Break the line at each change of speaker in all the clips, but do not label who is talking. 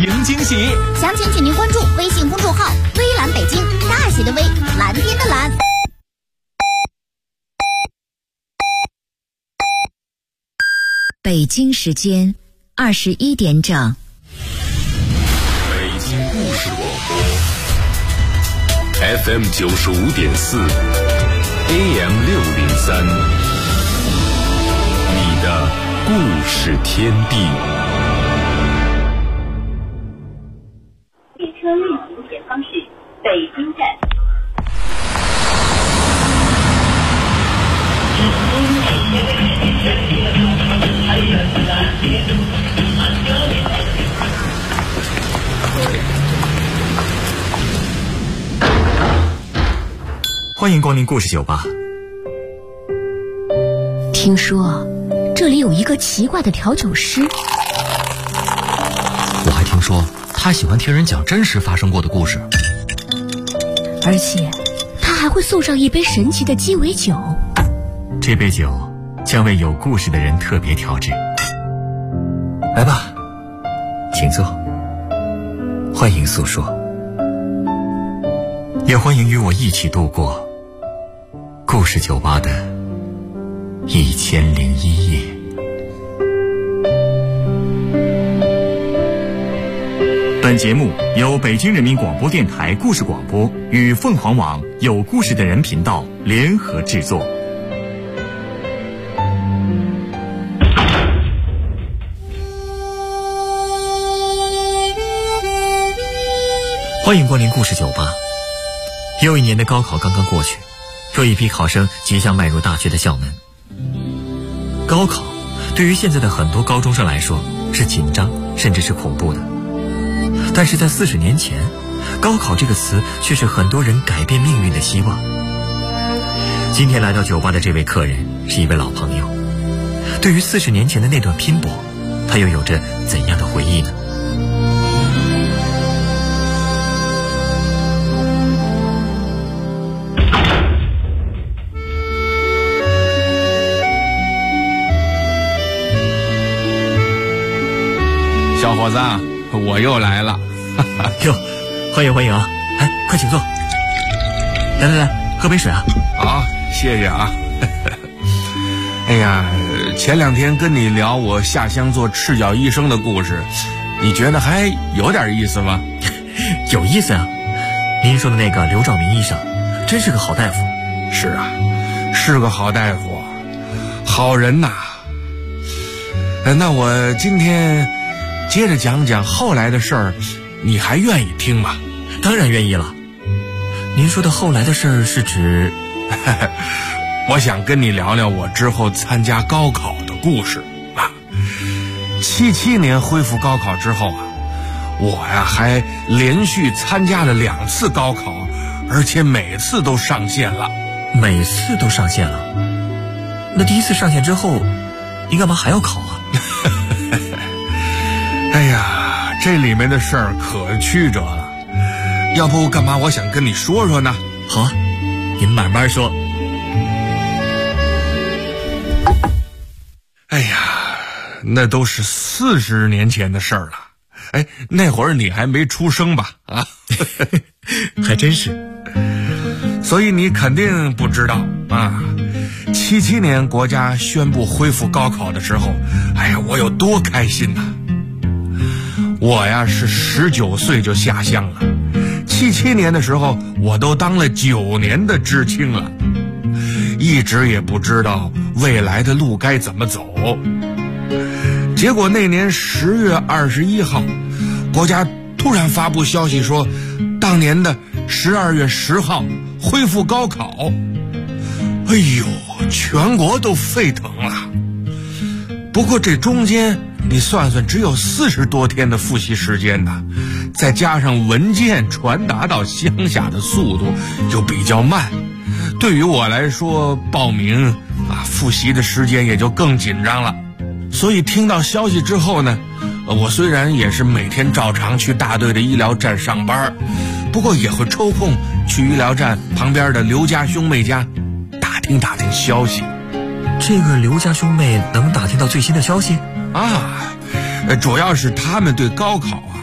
迎惊喜。
详情请您关注微信公众号“微蓝北京”，大写的微，蓝天的蓝。
北京时间21点整。
北京故事广播 FM 95.4 AM 603，你的故事天地。
列车运行前方是北京站。
欢迎光临故事酒吧。
听说这里有一个奇怪的调酒师，
我还听说他喜欢听人讲真实发生过的故事，
而且他还会送上一杯神奇的鸡尾酒。
这杯酒将为有故事的人特别调制。来吧，请坐，欢迎诉说，也欢迎与我一起度过故事酒吧的1001夜。本节目由北京人民广播电台故事广播与凤凰网有故事的人频道联合制作。欢迎光临故事酒吧。又一年的高考刚刚过去，又一批考生即将迈入大学的校门。高考对于现在的很多高中生来说是紧张甚至是恐怖的，但是在40年前，高考这个词却是很多人改变命运的希望。今天来到酒吧的这位客人是一位老朋友，对于40年前的那段拼搏，他又有着怎样的回忆呢？
小伙子，我又来了。
哟，欢迎欢迎啊！哎，快请坐。来来来，喝杯水啊！
好，谢谢啊。哎呀，前2天跟你聊我下乡做赤脚医生的故事，你觉得还有点意思吗？
有意思啊！您说的那个刘兆明医生，真是个好大夫。
是啊，是个好大夫，好人呐。那我今天接着讲讲后来的事儿，你还愿意听吗？
当然愿意了。您说的后来的事儿是指？
我想跟你聊聊我之后参加高考的故事啊。77年恢复高考之后啊，我呀还连续参加了2次高考，而且每次都上线了。
每次都上线了？那第一次上线之后，你干嘛还要考啊？
哎呀，这里面的事儿可曲折了，要不干嘛我想跟你说说呢？
好啊，您慢慢说。
哎呀，那都是40年前的事儿了。哎，那会儿你还没出生吧？啊，
还真是。
所以你肯定不知道啊，77年国家宣布恢复高考的时候，哎呀，我有多开心呐！我呀是19岁就下乡了，77年的时候我都当了9年的知青了，一直也不知道未来的路该怎么走。结果那年10月21号，国家突然发布消息说，当年的12月10号恢复高考。哎呦，全国都沸腾了。不过这中间你算算，只有40多天的复习时间呢，再加上文件传达到乡下的速度就比较慢，对于我来说，报名复习的时间也就更紧张了。所以听到消息之后呢，我虽然也是每天照常去大队的医疗站上班，不过也会抽空去医疗站旁边的刘家兄妹家打听打听消息。
这个刘家兄妹能打听到最新的消息
啊？主要是他们对高考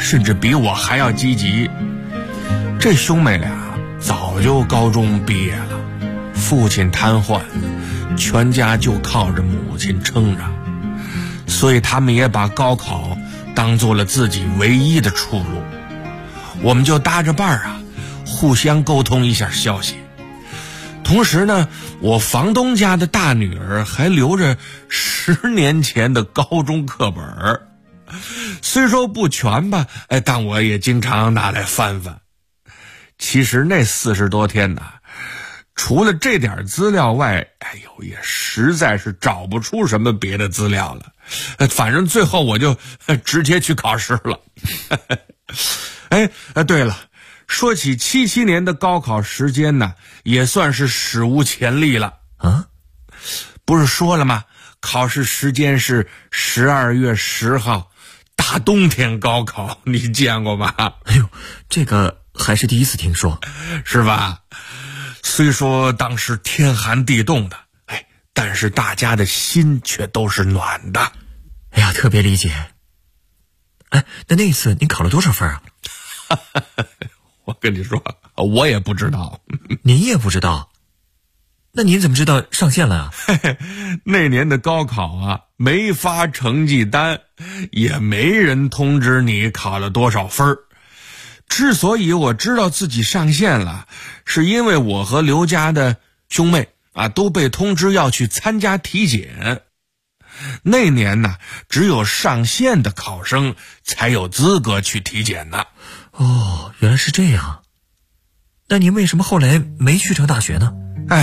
甚至比我还要积极。这兄妹俩早就高中毕业了，父亲瘫痪，全家就靠着母亲撑着，所以他们也把高考当做了自己唯一的出路。我们就搭着伴儿互相沟通一下消息。同时呢，我房东家的大女儿还留着10年前的高中课本，虽说不全吧，但我也经常拿来翻翻。其实那40多天呢，除了这点资料外，也实在是找不出什么别的资料了。反正最后我就直接去考试了。对了，说起77年的高考时间呢，也算是史无前例了啊！不是说了吗？考试时间是12月10号，大冬天高考，你见过吗？
哎呦，这个还是第一次听说，
是吧？虽说当时天寒地冻的，但是大家的心却都是暖的。
哎呀，特别理解。那一次您考了多少分啊？
我跟你说，我也不知道。
您也不知道？那您怎么知道上线了啊？
那年的高考没发成绩单，也没人通知你考了多少分。之所以我知道自己上线了，是因为我和刘家的兄妹都被通知要去参加体检。那年呢，只有上线的考生才有资格去体检呢。
哦，原来是这样。那您为什么后来没去成大学呢？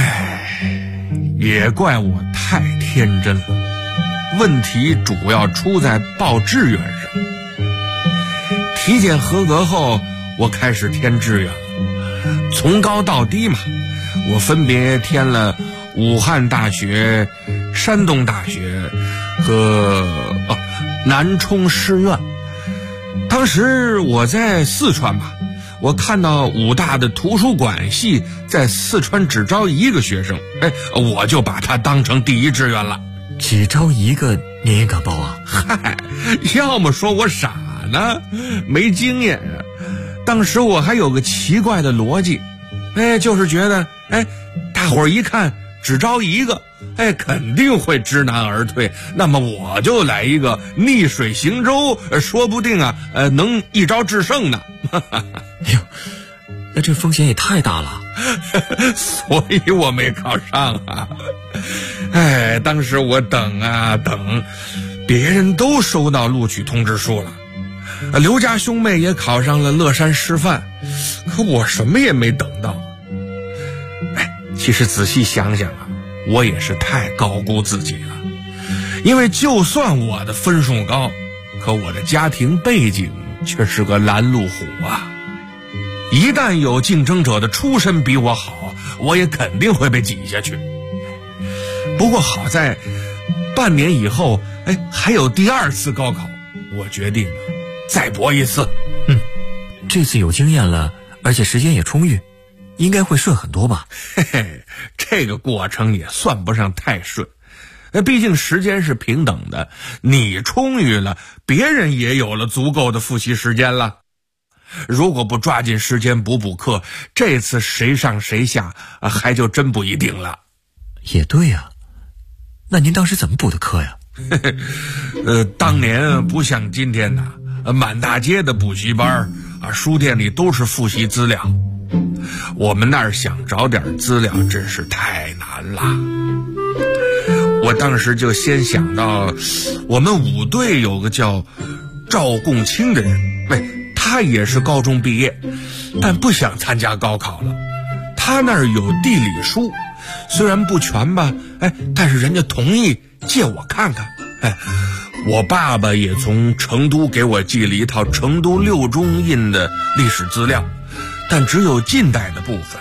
也怪我太天真了。问题主要出在报志愿上。体检合格后，我开始填志愿了。从高到低嘛，我分别填了武汉大学、山东大学和南充师院。当时我在四川嘛，我看到武大的图书馆系在四川只招1个学生，我就把它当成第一志愿了。
只招1个，您也敢报啊？
要么说我傻呢，没经验啊。当时我还有个奇怪的逻辑，就是觉得，大伙儿一看只招1个，肯定会知难而退。那么我就来一个逆水行舟，说不定能一招制胜呢。
哎呦，那这风险也太大了。
所以我没考上啊。当时我等啊等，别人都收到录取通知书了。刘家兄妹也考上了乐山师范，可我什么也没等到。其实仔细想想我也是太高估自己了。因为就算我的分数高，可我的家庭背景却是个拦路虎啊。一旦有竞争者的出身比我好，我也肯定会被挤下去。不过好在半年以后，还有第2次高考，我决定再搏一次。
这次有经验了，而且时间也充裕，应该会顺很多吧？
这个过程也算不上太顺，毕竟时间是平等的，你充裕了，别人也有了足够的复习时间了。如果不抓紧时间补课，这次谁上谁下还就真不一定了。
也对呀，那您当时怎么补的课呀？
当年不像今天满大街的补习班书店里都是复习资料。我们那儿想找点资料真是太难了。我当时就先想到我们伍队有个叫赵贡清的人，他也是高中毕业，但不想参加高考了。他那儿有地理书，虽然不全吧，但是人家同意借我看看。我爸爸也从成都给我寄了一套成都6中印的历史资料，但只有近代的部分。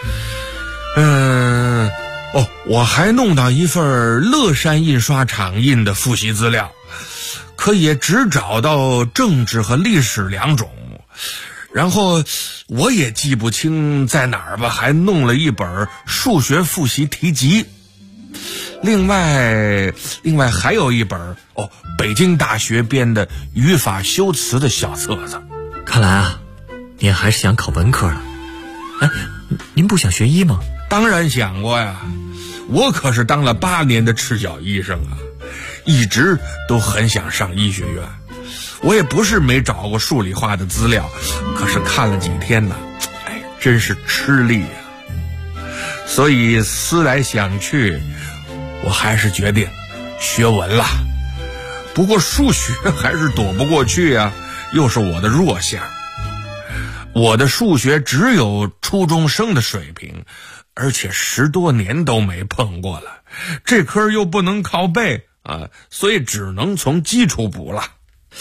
我还弄到一份乐山印刷厂印的复习资料，可也只找到政治和历史2种。然后我也记不清在哪儿吧，还弄了一本数学复习题集。 另外还有一本北京大学编的语法修辞的小册子。
看来啊，您还是想考文科了。哎，您不想学医吗？
当然想过呀，我可是当了8年的赤脚医生啊，一直都很想上医学院。我也不是没找过数理化的资料，可是看了几天呢，真是吃力啊。所以思来想去，我还是决定学文了。不过数学还是躲不过去啊，又是我的弱项。我的数学只有初中生的水平，而且10多年都没碰过了。这科又不能靠背啊，所以只能从基础补了。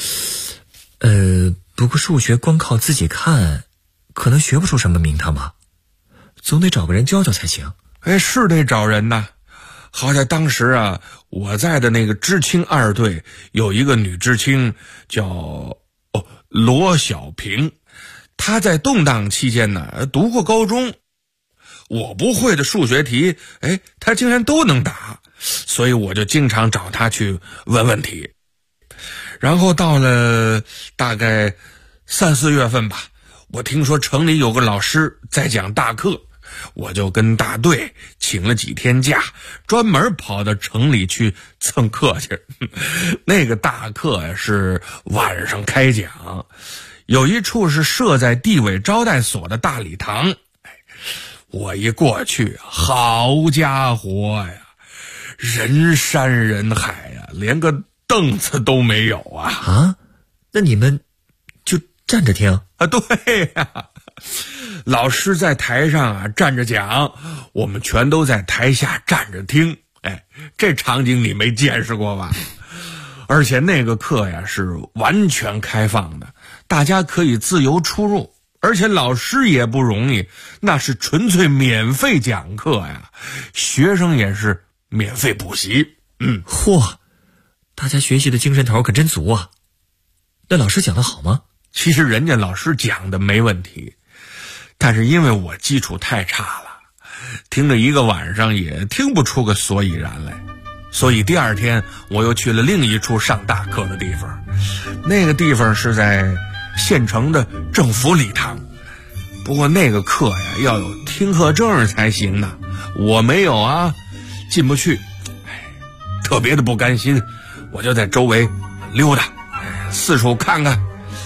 不过数学光靠自己看，可能学不出什么名堂吧，总得找个人教教才行。
是得找人呐。好在当时啊，我在的那个知青2队有一个女知青叫罗小平，她在动荡期间呢读过高中，我不会的数学题，她竟然都能答，所以我就经常找她去问问题。然后到了大概3、4月份吧，我听说城里有个老师在讲大课，我就跟大队请了几天假，专门跑到城里去蹭课去。那个大课呀是晚上开讲，有一处是设在地委招待所的大礼堂。我一过去，好家伙呀，人山人海呀，连个凳子都没有啊！
啊，那你们就站着听
啊？对呀，老师在台上啊站着讲，我们全都在台下站着听。这场景你没见识过吧？而且那个课呀是完全开放的，大家可以自由出入，而且老师也不容易，那是纯粹免费讲课呀，学生也是免费补习。
嚯，大家学习的精神头可真足啊。那老师讲得好吗？
其实人家老师讲的没问题，但是因为我基础太差了，听了一个晚上也听不出个所以然来，所以第2天我又去了另一处上大课的地方。那个地方是在县城的政府礼堂，不过那个课呀要有听课证才行呢，我没有啊，进不去。特别的不甘心，我就在周围溜达，四处看看。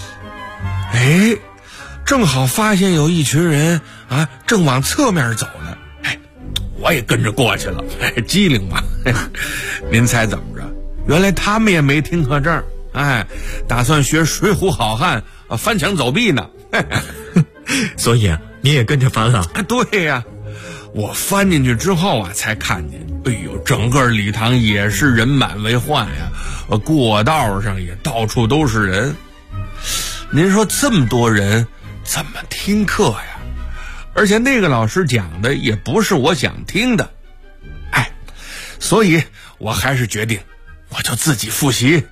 正好发现有一群人啊正往侧面走呢，我也跟着过去了，机灵嘛。您猜怎么着？原来他们也没听课证，打算学水浒好汉翻墙走壁呢。
所以你也跟着翻了？
对呀，我翻进去之后啊才看见，整个礼堂也是人满为患呀，过道上也到处都是人。您说这么多人怎么听课呀？而且那个老师讲的也不是我想听的，所以我还是决定我就自己复习。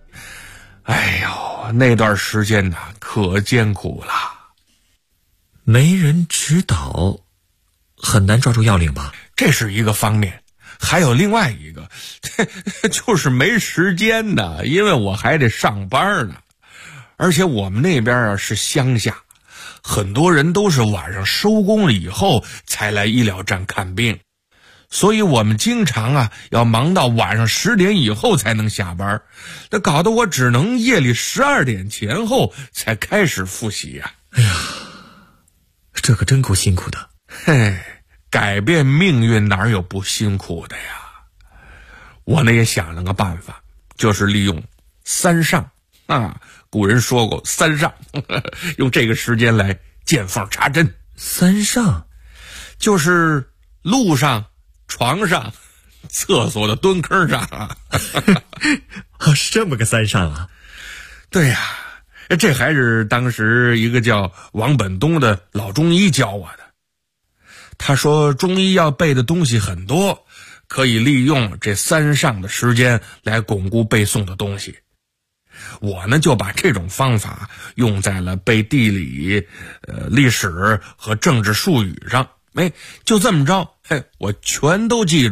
那段时间呢可艰苦了，
没人指导，很难抓住要领吧？
这是一个方面，还有另外一个就是没时间呢，因为我还得上班呢。而且我们那边啊是乡下，很多人都是晚上收工了以后才来医疗站看病，所以我们经常啊要忙到晚上10点以后才能下班，那搞得我只能夜里12点前后才开始复习呀。
这可真够辛苦的。
改变命运哪有不辛苦的呀？我呢也想了个办法，就是利用3上啊，古人说过3上，用这个时间来见缝插针。
3上
就是路上、床上、厕所的蹲坑上啊。
是这么个3上啊？
对呀，这还是当时一个叫王本东的老中医教我的。他说中医要背的东西很多，可以利用这3上的时间来巩固背诵的东西。我呢就把这种方法用在了背地理、历史和政治术语上，就这么着，我全都记住了。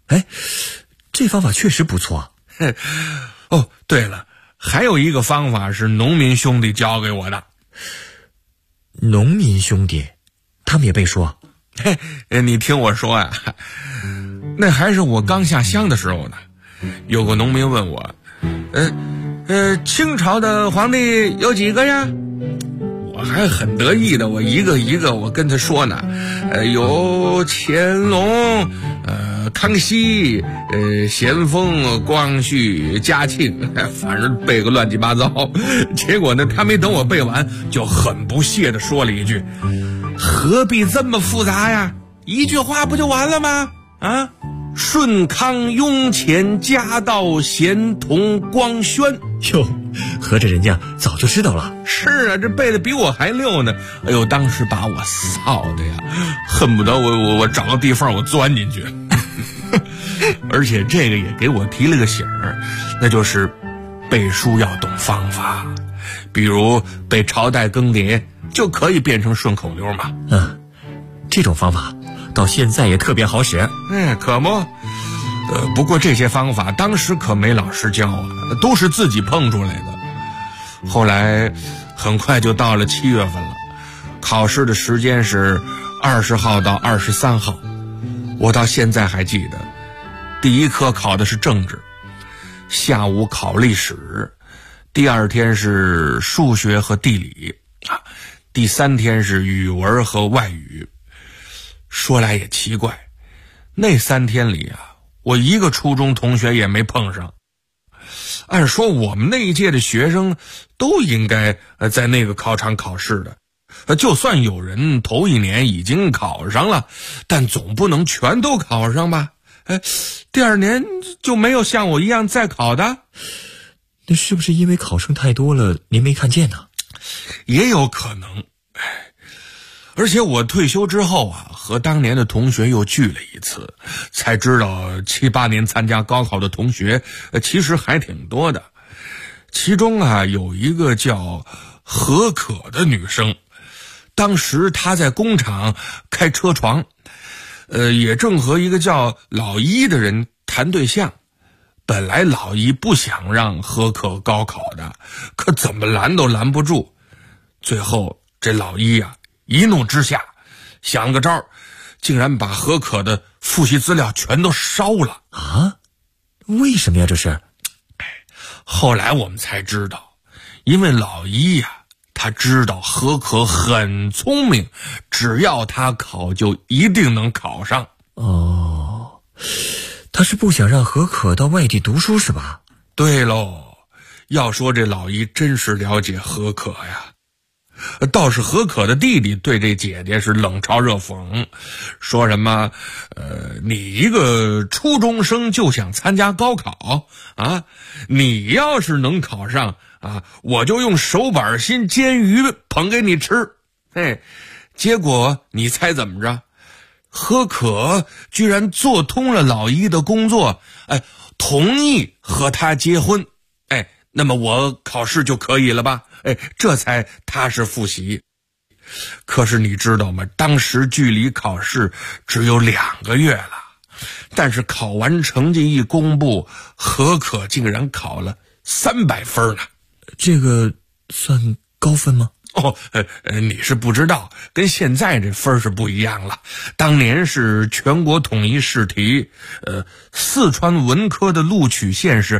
哎，这方法确实不错。
哦，对了，还有一个方法是农民兄弟教给我的。
农民兄弟，他们也背书？
嘿，你听我说呀，那还是我刚下乡的时候呢。有个农民问我，清朝的皇帝有几个呀？我还很得意的，我一个一个我跟他说呢，有乾隆，康熙，咸丰，光绪，嘉庆，反正背个乱七八糟。结果呢，他没等我背完，就很不屑地说了一句：“何必这么复杂呀？一句话不就完了吗？啊，顺康、雍乾、嘉道、咸同、光宣。”
哟，合着人家早就知道了。
是啊，这背的比我还溜呢。哎呦，当时把我臊的呀，恨不得我找个地缝我钻进去。而且这个也给我提了个醒儿，那就是背书要懂方法，比如背朝代更迭就可以变成顺口溜嘛。
这种方法到现在也特别好使。
可不。不过这些方法当时可没老师教啊，都是自己碰出来的。后来很快就到了7月份了，考试的时间是20号到23号。我到现在还记得，第一科考的是政治，下午考历史，第二天是数学和地理，第3天是语文和外语。说来也奇怪，那3天里啊，我一个初中同学也没碰上。按说我们那一届的学生都应该在那个考场考试的，就算有人头一年已经考上了，但总不能全都考上吧？第2年就没有像我一样再考的？
那是不是因为考生太多了，您没看见呢？
也有可能。而且我退休之后啊，和当年的同学又聚了一次，才知道7、8年参加高考的同学其实还挺多的。其中啊，有一个叫何可的女生，当时她在工厂开车床，也正和一个叫老一的人谈对象。本来老一不想让何可高考的，可怎么拦都拦不住。最后这老一啊，一怒之下想个招，竟然把何可的复习资料全都烧了。
啊？为什么呀？这是？
后来我们才知道，因为老一呀，他知道何可很聪明，只要他考就一定能考上。
哦，他是不想让何可到外地读书是吧？
对喽，要说这老一真是了解何可呀。倒是何可的弟弟对这姐姐是冷嘲热讽，说什么你一个初中生就想参加高考啊？你要是能考上啊，我就用手板心煎鱼捧给你吃。结果你猜怎么着？何可居然做通了老一的工作，同意和他结婚。那么我考试就可以了吧？这才踏实复习。可是你知道吗？当时距离考试只有2个月了，但是考完成绩一公布，何可竟然考了300分呢。
这个算高分吗？
你是不知道，跟现在这分是不一样了。当年是全国统一试题，四川文科的录取线是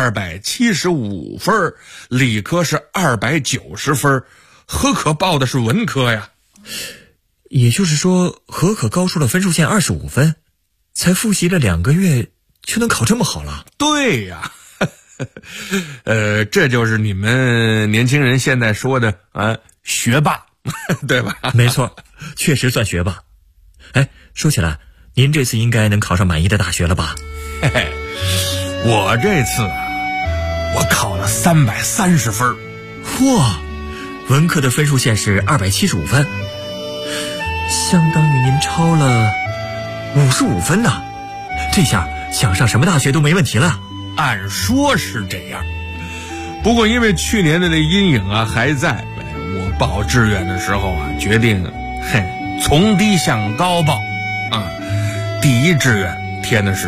275分，理科是290分，何可报的是文科呀。
也就是说，何可高出了分数线25分，才复习了2个月就能考这么好了？
对呀。这就是你们年轻人现在说的学霸，对吧？
没错，确实算学霸。说起来，您这次应该能考上满意的大学了吧？
我这次我考了330分。
哇，文科的分数线是275分，相当于您超了55分呢。这下想上什么大学都没问题了。
按说是这样，不过因为去年的那阴影啊还在，我报志愿的时候啊决定从低向高报第一志愿填的是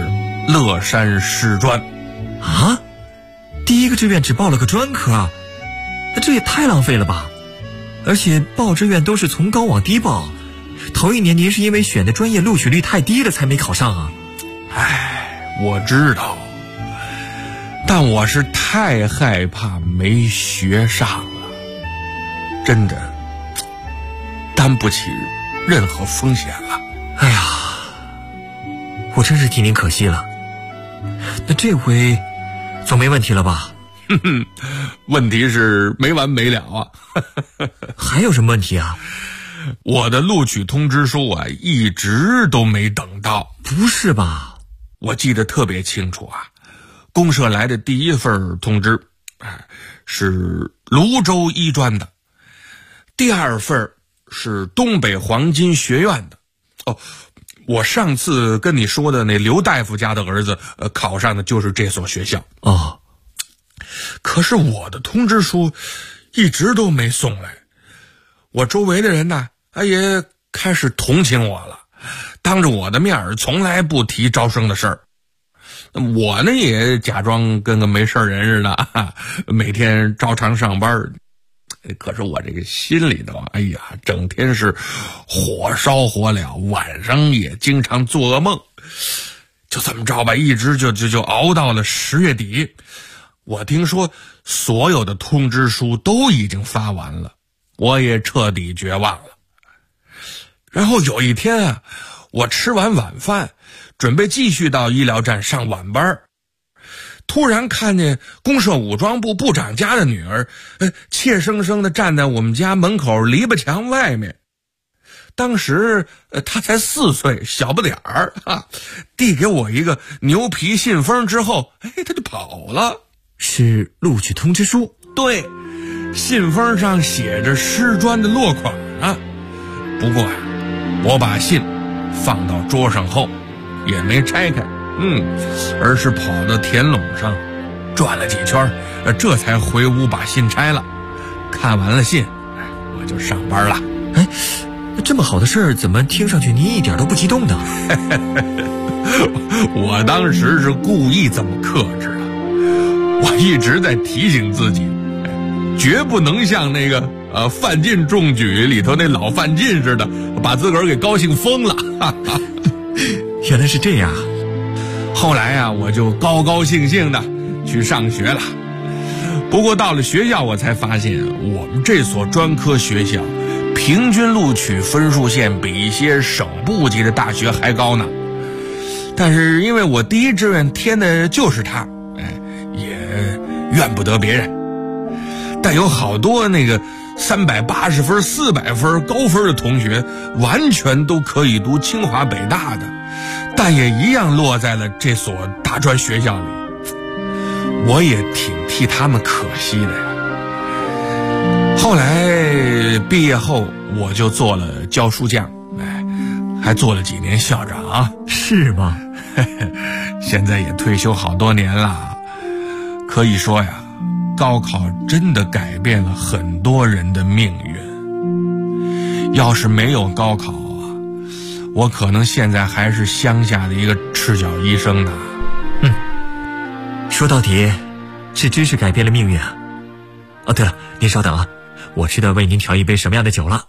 乐山师专。
啊？第一个志愿只报了个专科啊，那这也太浪费了吧！而且报志愿都是从高往低报，头一年您是因为选的专业录取率太低了才没考上啊？
我知道，但我是太害怕没学上了，真的担不起任何风险了。
哎呀，我真是替您可惜了。那这回总没问题了吧？
问题是没完没了啊！
还有什么问题啊？
我的录取通知书啊，一直都没等到。
不是吧？
我记得特别清楚啊，公社来的第一份通知，是泸州医专的，第二份是东北黄金学院的。哦，我上次跟你说的那刘大夫家的儿子，考上的就是这所学校。
哦。
可是我的通知书一直都没送来，我周围的人呢，也开始同情我了，当着我的面从来不提招生的事儿。我呢也假装跟个没事人似的，每天照常上班。可是我这个心里头，整天是火烧火燎，晚上也经常做噩梦。就这么着吧，一直就熬到了10月底。我听说所有的通知书都已经发完了，我也彻底绝望了。然后有一天啊，我吃完晚饭，准备继续到医疗站上晚班，突然看见公社武装部部长家的女儿，怯生生地站在我们家门口篱笆墙外面。当时她才4岁，小不点儿啊，递给我一个牛皮信封之后，她就跑了。
是录取通知书？
对，信封上写着师专的落款啊。不过我把信放到桌上后也没拆开，而是跑到田垄上转了几圈，这才回屋把信拆了。看完了信，我就上班了。
这么好的事儿，怎么听上去你一点都不激动呢？
我当时是故意这么克制的，我一直在提醒自己，绝不能像那个范进中举里头那老范进似的，把自个儿给高兴疯了。
原来是这样。
后来啊，我就高高兴兴的去上学了。不过到了学校，我才发现我们这所专科学校平均录取分数线比一些省部级的大学还高呢。但是因为我第一志愿填的就是它，也怨不得别人。但有好多那个380分、400分高分的同学，完全都可以读清华北大的，但也一样落在了这所大专学校里。我也挺替他们可惜的呀。后来毕业后，我就做了教书匠，还做了几年校长。
是吗？
现在也退休好多年了。可以说呀，高考真的改变了很多人的命运。要是没有高考啊，我可能现在还是乡下的一个赤脚医生呢。
说到底是知识改变了命运啊。对了，您稍等啊，我知道为您调一杯什么样的酒了。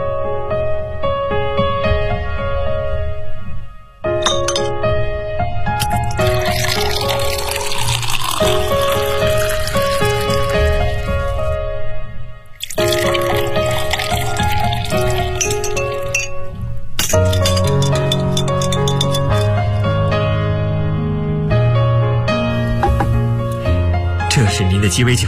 这是您的鸡尾酒。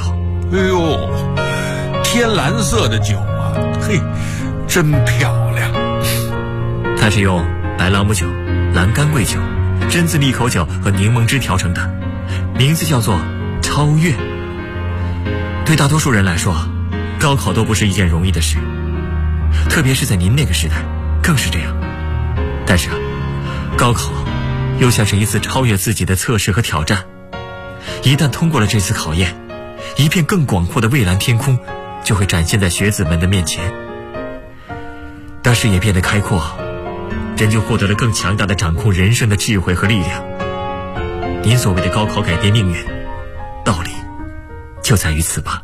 天蓝色的酒啊，真漂亮。
它是用白朗姆酒、蓝干桂酒、榛子利口酒和柠檬汁调成的，名字叫做超越。对大多数人来说，高考都不是一件容易的事，特别是在您那个时代更是这样。但是高考又像是一次超越自己的测试和挑战。一旦通过了这次考验，一片更广阔的蔚蓝天空就会展现在学子们的面前。当视野变得开阔，人就获得了更强大的掌控人生的智慧和力量。 您所谓的高考改变命运，道理就在于此吧。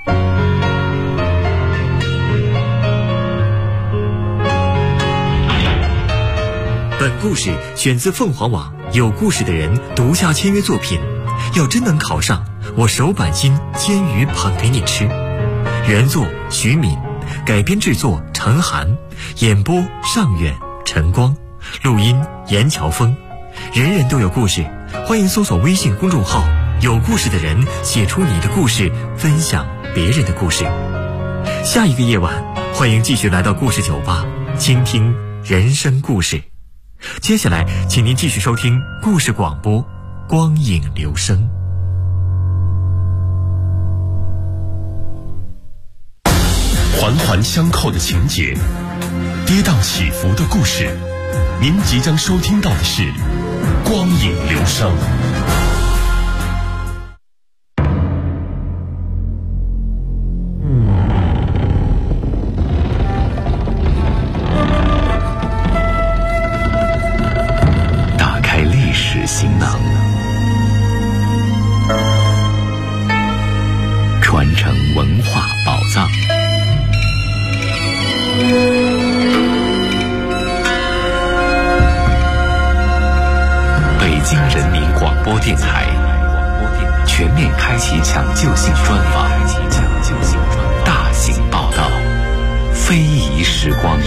本故事选自凤凰网有故事的人独家签约作品，要真能考上，我手把心煎鱼捧给你吃。原作徐敏，改编制作陈寒，演播尚远、陈光，录音严乔峰。人人都有故事，欢迎搜索微信公众号有故事的人，写出你的故事，分享别人的故事。下一个夜晚，欢迎继续来到故事酒吧，倾听人生故事。接下来请您继续收听故事广播，光影留声。
环环相扣的情节，跌宕起伏的故事，您即将收听到的是光影留声。打开历史行囊，传承文化宝藏。北京人民广播电台全面开启抢救性专访，大型报道，非遗时光。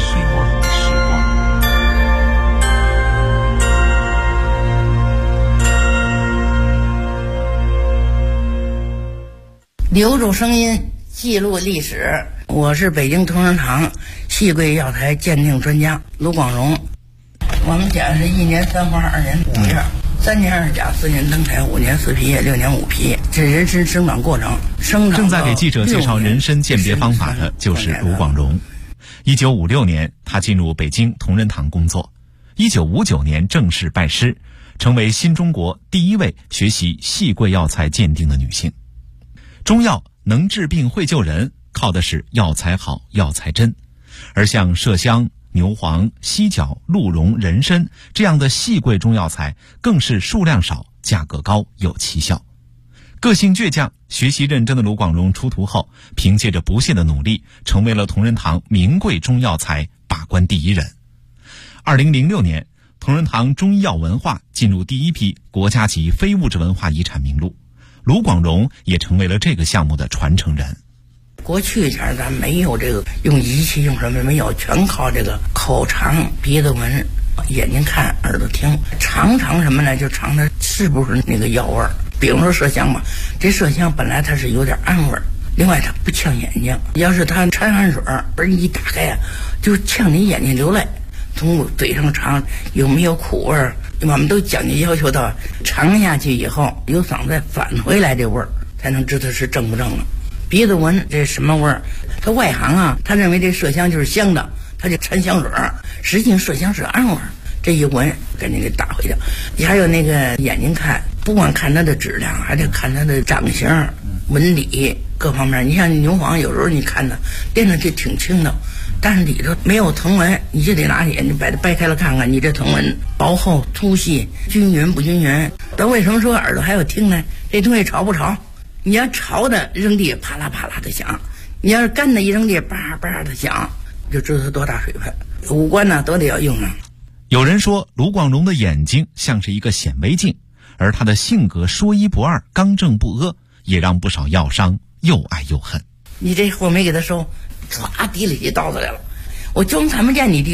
留住声音，记录历史。我是北京同仁堂细桂药材鉴定专家卢广荣。我们家是1年3花2年5叶，3年2甲4年登台5年4皮叶6年5皮，这人参生长过程。
正在给记者介绍人参鉴别方法的就是卢广荣。1956年，他进入北京同仁堂工作。1959年正式拜师，成为新中国第一位学习细桂药材鉴定的女性。中药能治病会救人，靠的是药材好、药材真。而像麝香、牛黄、犀角、鹿茸、人参这样的细桂中药材，更是数量少、价格高、有奇效。个性倔强、学习认真的卢广荣出徒后，凭借着不懈的努力，成为了同仁堂名贵中药材把关第一人。2006年，同仁堂中医药文化进入第一批国家级非物质文化遗产名录，卢广荣也成为了这个项目的传承人。
过去前咱没有这个用仪器用什么没有，全靠这个口尝、鼻子闻、眼睛看、耳朵听。尝什么呢？就尝它是不是那个药味儿。比如说麝香吧，这麝香本来它是有点暗味儿，另外它不呛眼睛。要是它掺汗水儿一打开呀，就呛你眼睛流泪。从嘴上尝有没有苦味儿，我们都讲究要求到尝下去以后由嗓子再返回来这味儿，才能知道是正不正了。鼻子闻这什么味儿？他外行啊，他认为这麝香就是香的，他就掺香水儿，实际上麝香是暗味儿。这一闻赶紧给打回去。你还有那个眼睛看，不光看它的质量，还得看它的长相、纹理各方面。你像牛黄，有时候你看它掂着就挺轻的，但是里头没有藤纹，你就得拿眼睛把它掰开了看看，你这藤纹薄厚、粗细、均匀不均匀。但为什么说耳朵还有听呢？这东西潮不潮？你要潮的扔地啪啦啪啦的响，你要是干的一扔地叭叭的响，就知道它多大水分。五官呢都得要用啊。
有人说卢广荣的眼睛像是一个显微镜，而他的性格说一不二、刚正不阿，也让不少药商又爱又恨。
你这货没给他收，唰提了起刀子来了，我就他们见你